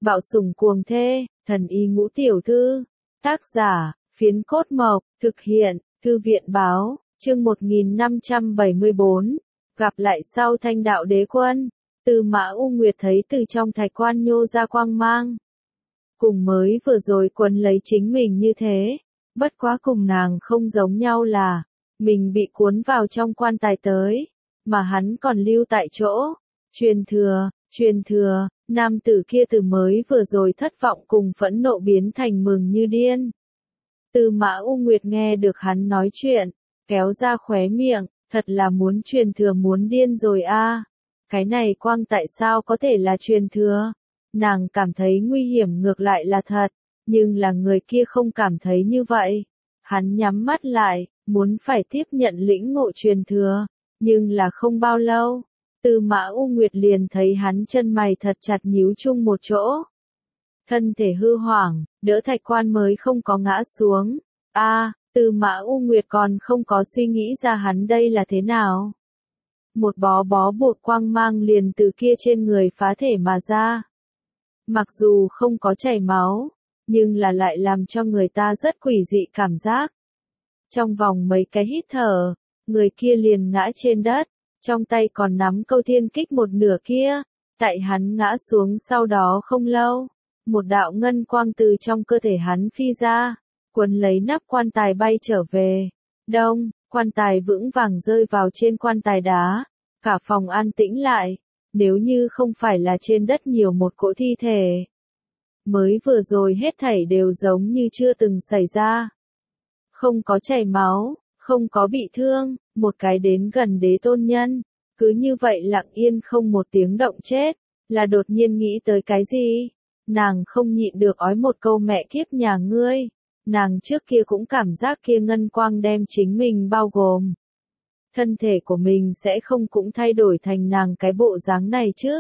Bạo sủng cuồng thê, thần y ngũ tiểu thư. Tác giả, Phiến Cốt Mộc, thực hiện, Thư viện báo, chương 1574. Gặp lại sau Thanh Đạo Đế Quân. Tư Mã U Nguyệt thấy từ trong thạch quan nhô ra quang mang. Cùng mới vừa rồi quấn lấy chính mình như thế. Bất quá cùng nàng không giống nhau là, mình bị cuốn vào trong quan tài tới, mà hắn còn lưu tại chỗ. Truyền thừa, nam tử kia từ mới vừa rồi thất vọng cùng phẫn nộ biến thành mừng như điên. Tư Mã U Nguyệt nghe được hắn nói chuyện, kéo ra khóe miệng, thật là muốn truyền thừa muốn điên rồi a. Cái này quang tại sao có thể là truyền thừa? Nàng cảm thấy nguy hiểm ngược lại là thật, nhưng là người kia không cảm thấy như vậy. Hắn nhắm mắt lại, muốn phải tiếp nhận lĩnh ngộ truyền thừa, nhưng là không bao lâu, Tư Mã U Nguyệt liền thấy hắn chân mày thật chặt nhíu chung một chỗ. Thân thể hư hoảng, đỡ thạch quan mới không có ngã xuống. Tư Mã U Nguyệt còn không có suy nghĩ ra hắn đây là thế nào. Một bó buộc quang mang liền từ kia trên người phá thể mà ra. Mặc dù không có chảy máu, nhưng là lại làm cho người ta rất quỷ dị cảm giác. Trong vòng mấy cái hít thở, người kia liền ngã trên đất, trong tay còn nắm câu thiên kích một nửa kia. Tại hắn ngã xuống sau đó không lâu, một đạo ngân quang từ trong cơ thể hắn phi ra, cuốn lấy nắp quan tài bay trở về. Đông, quan tài vững vàng rơi vào trên quan tài đá, cả phòng an tĩnh lại, nếu như không phải là trên đất nhiều một cỗ thi thể. Mới vừa rồi hết thảy đều giống như chưa từng xảy ra. Không có chảy máu, không có bị thương, một cái đến gần đế tôn nhân, cứ như vậy lặng yên không một tiếng động chết, là đột nhiên nghĩ tới cái gì? Nàng không nhịn được ói một câu mẹ kiếp nhà ngươi, nàng trước kia cũng cảm giác kia ngân quang đem chính mình bao gồm. Thân thể của mình sẽ không cũng thay đổi thành nàng cái bộ dáng này chứ?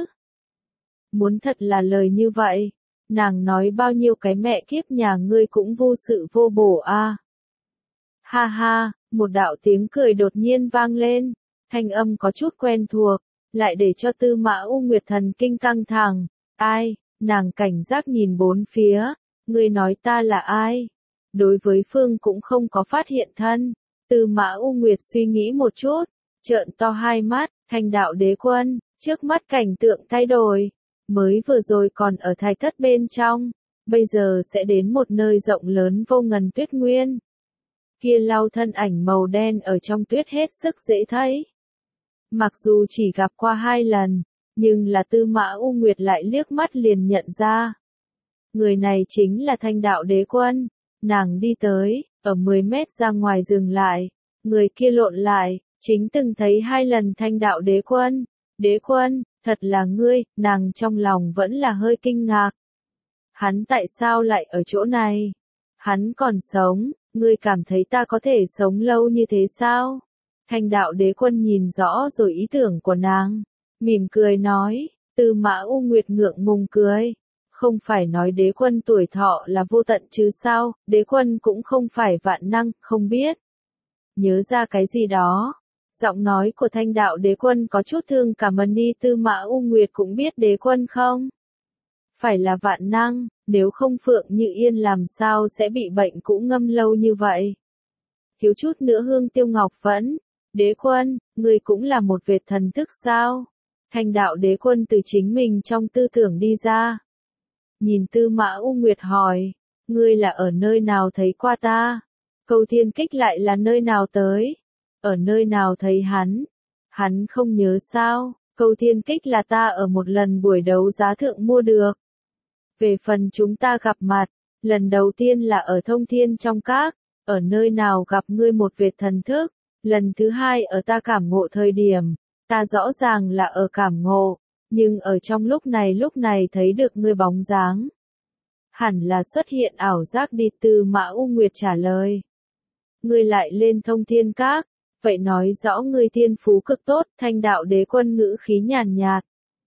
Muốn thật là lời như vậy, nàng nói bao nhiêu cái mẹ kiếp nhà ngươi cũng vô sự vô bổ a. Ha ha, một đạo tiếng cười đột nhiên vang lên, thanh âm có chút quen thuộc, lại để cho Tư Mã U Nguyệt thần kinh căng thẳng. Ai? Nàng cảnh giác nhìn bốn phía, ngươi nói ta là ai? Đối với phương cũng không có phát hiện thân. Tư Mã U Nguyệt suy nghĩ một chút, trợn to hai mắt, Thanh Đạo Đế Quân, trước mắt cảnh tượng thay đổi. Mới vừa rồi còn ở thạch thất bên trong, bây giờ sẽ đến một nơi rộng lớn vô ngần tuyết nguyên. Kia lao thân ảnh màu đen ở trong tuyết hết sức dễ thấy. Mặc dù chỉ gặp qua 2 lần, nhưng là Tư Mã U Nguyệt lại liếc mắt liền nhận ra. Người này chính là Thanh Đạo Đế Quân. Nàng đi tới, ở 10 mét ra ngoài dừng lại, người kia lộn lại, chính từng thấy 2 lần Thanh Đạo Đế Quân. Đế Quân, thật là ngươi, nàng trong lòng vẫn là hơi kinh ngạc. Hắn tại sao lại ở chỗ này? Hắn còn sống, ngươi cảm thấy ta có thể sống lâu như thế sao? Thanh Đạo Đế Quân nhìn rõ rồi ý tưởng của nàng, mỉm cười nói. Tư Mã U Nguyệt ngượng ngùng cười. Không phải nói Đế Quân tuổi thọ là vô tận chứ sao? Đế Quân cũng không phải vạn năng, không biết. Nhớ ra cái gì đó. Giọng nói của Thanh Đạo Đế Quân có chút thương cảm đi. Tư Mã U Nguyệt cũng biết Đế Quân không phải là vạn năng, nếu không Phượng Như Yên làm sao sẽ bị bệnh cũ ngâm lâu như vậy. Thiếu chút nữa Hương Tiêu Ngọc vẫn. Đế Quân, ngươi cũng là một vệt thần thức sao? Thanh Đạo Đế Quân từ chính mình trong tư tưởng đi ra. Nhìn Tư Mã U Nguyệt hỏi, ngươi là ở nơi nào thấy qua ta? Câu thiên kích lại là nơi nào tới? Ở nơi nào thấy hắn? Hắn không nhớ sao? Câu thiên kích là ta ở một lần buổi đấu giá thượng mua được. Về phần chúng ta gặp mặt, lần đầu tiên là ở Thông Thiên trong các, ở nơi nào gặp ngươi một vệt thần thức, lần thứ hai ở ta cảm ngộ thời điểm, ta rõ ràng là ở cảm ngộ, nhưng ở trong lúc này thấy được ngươi bóng dáng. Hẳn là xuất hiện ảo giác đi. Tư Mã U Nguyệt trả lời. Ngươi lại lên Thông Thiên các, vậy nói rõ ngươi thiên phú cực tốt. Thanh Đạo Đế Quân ngữ khí nhàn nhạt.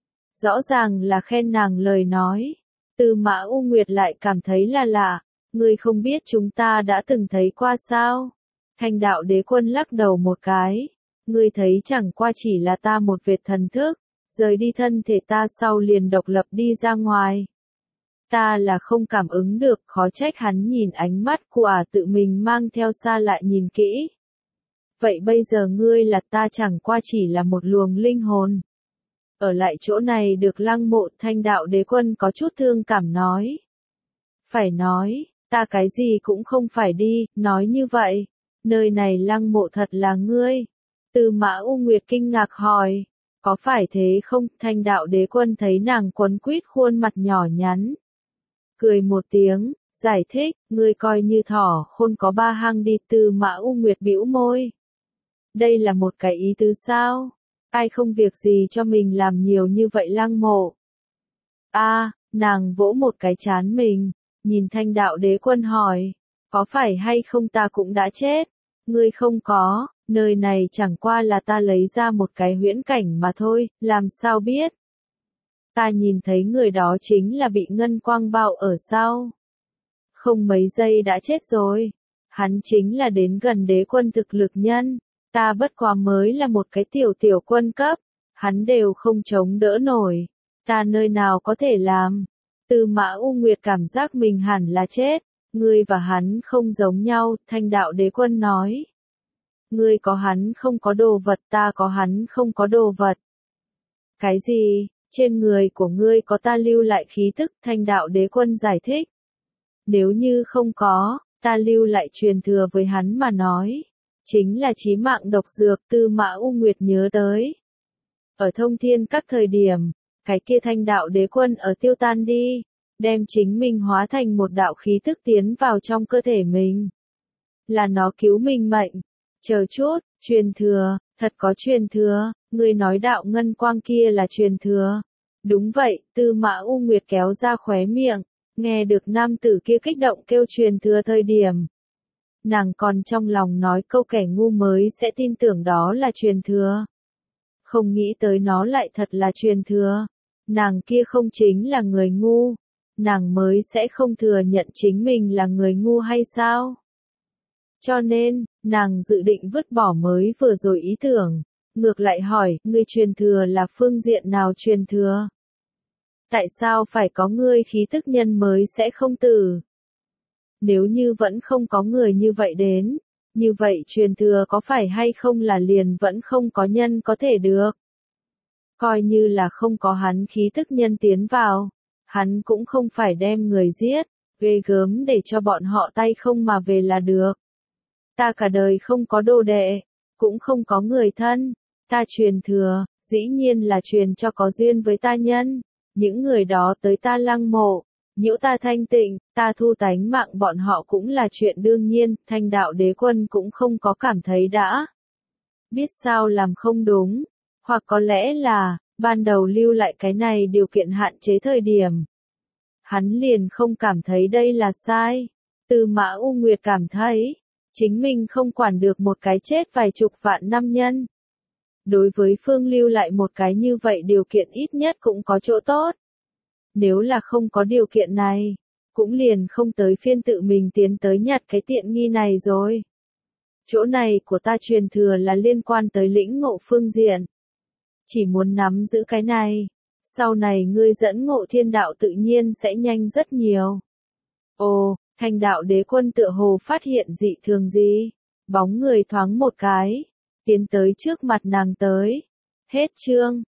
Rõ ràng là khen nàng lời nói. Tư Mã U Nguyệt lại cảm thấy là lạ, ngươi không biết chúng ta đã từng thấy qua sao? Thanh Đạo Đế Quân lắc đầu một cái, ngươi thấy chẳng qua chỉ là ta một vệt thần thức, rời đi thân thể ta sau liền độc lập đi ra ngoài. Ta là không cảm ứng được, khó trách hắn nhìn ánh mắt của tự mình mang theo xa lại nhìn kỹ. Vậy bây giờ ngươi là ta chẳng qua chỉ là một luồng linh hồn. Ở lại chỗ này được Lăng Mộ. Thanh đạo đế quân có chút thương cảm nói. Phải nói, ta cái gì cũng không phải đi, nói như vậy. Nơi này Lăng Mộ thật là ngươi. Tư Mã U Nguyệt kinh ngạc hỏi. Có phải thế không? Thanh đạo đế quân thấy nàng quấn quýt khuôn mặt nhỏ nhắn. Cười một tiếng, giải thích, ngươi coi như thỏ khôn có ba hang đi. Tư Mã U Nguyệt bĩu môi. Đây là một cái ý tứ sao? Ai không việc gì cho mình làm nhiều như vậy Lăng Mộ? Nàng vỗ một cái trán mình, nhìn thanh đạo đế quân hỏi, có phải hay không ta cũng đã chết? Ngươi không có, nơi này chẳng qua là ta lấy ra một cái huyễn cảnh mà thôi, làm sao biết? Ta nhìn thấy người đó chính là bị ngân quang bao ở sau. Không mấy giây đã chết rồi. Hắn chính là đến gần đế quân thực lực nhân. Ta bất quá mới là một cái tiểu quân cấp. Hắn đều không chống đỡ nổi. Ta nơi nào có thể làm? Tư Mã U Nguyệt cảm giác mình hẳn là chết. Ngươi và hắn không giống nhau, thanh đạo đế quân nói. Ngươi có hắn không có đồ vật, ta có hắn không có đồ vật. Cái gì? Trên người của ngươi có ta lưu lại khí tức, thanh đạo đế quân giải thích. Nếu như không có, ta lưu lại truyền thừa với hắn mà nói. Chính là chí mạng độc dược. Tư Mã U Nguyệt nhớ tới. Ở thông thiên các thời điểm, cái kia thanh đạo đế quân ở tiêu tan đi, đem chính mình hóa thành một đạo khí tức tiến vào trong cơ thể mình. Là nó cứu mình mệnh. Chờ chút, truyền thừa, thật có truyền thừa, ngươi nói đạo ngân quang kia là truyền thừa. Đúng vậy, Tư Mã U Nguyệt kéo ra khóe miệng, nghe được nam tử kia kích động kêu truyền thừa thời điểm. Nàng còn trong lòng nói câu kẻ ngu mới sẽ tin tưởng đó là truyền thừa. Không nghĩ tới nó lại thật là truyền thừa. Nàng kia không chính là người ngu. Nàng mới sẽ không thừa nhận chính mình là người ngu hay sao? Cho nên, nàng dự định vứt bỏ mới vừa rồi ý tưởng. Ngược lại hỏi, ngươi truyền thừa là phương diện nào truyền thừa? Tại sao phải có ngươi khí tức nhân mới sẽ không tử? Nếu như vẫn không có người như vậy đến, như vậy truyền thừa có phải hay không là liền vẫn không có nhân có thể được? Coi như là không có hắn khí tức nhân tiến vào, hắn cũng không phải đem người giết, ghê gớm để cho bọn họ tay không mà về là được. Ta cả đời không có đồ đệ, cũng không có người thân, ta truyền thừa, dĩ nhiên là truyền cho có duyên với ta nhân, những người đó tới ta Lăng Mộ, nhiễu ta thanh tịnh, ta thu tánh mạng bọn họ cũng là chuyện đương nhiên. Thanh đạo đế quân cũng không có cảm thấy đã biết sao làm không đúng, hoặc có lẽ là, ban đầu lưu lại cái này điều kiện hạn chế thời điểm. Hắn liền không cảm thấy đây là sai. Tư Mã U Nguyệt cảm thấy, chính mình không quản được một cái chết vài chục vạn năm nhân. Đối với Phương lưu lại một cái như vậy điều kiện ít nhất cũng có chỗ tốt. Nếu là không có điều kiện này, cũng liền không tới phiên tự mình tiến tới nhặt cái tiện nghi này rồi. Chỗ này của ta truyền thừa là liên quan tới lĩnh ngộ phương diện. Chỉ muốn nắm giữ cái này, sau này ngươi dẫn ngộ thiên đạo tự nhiên sẽ nhanh rất nhiều. Ồ, thanh đạo đế quân tựa hồ phát hiện dị thường gì? Bóng người thoáng một cái, tiến tới trước mặt nàng tới. Hết chương.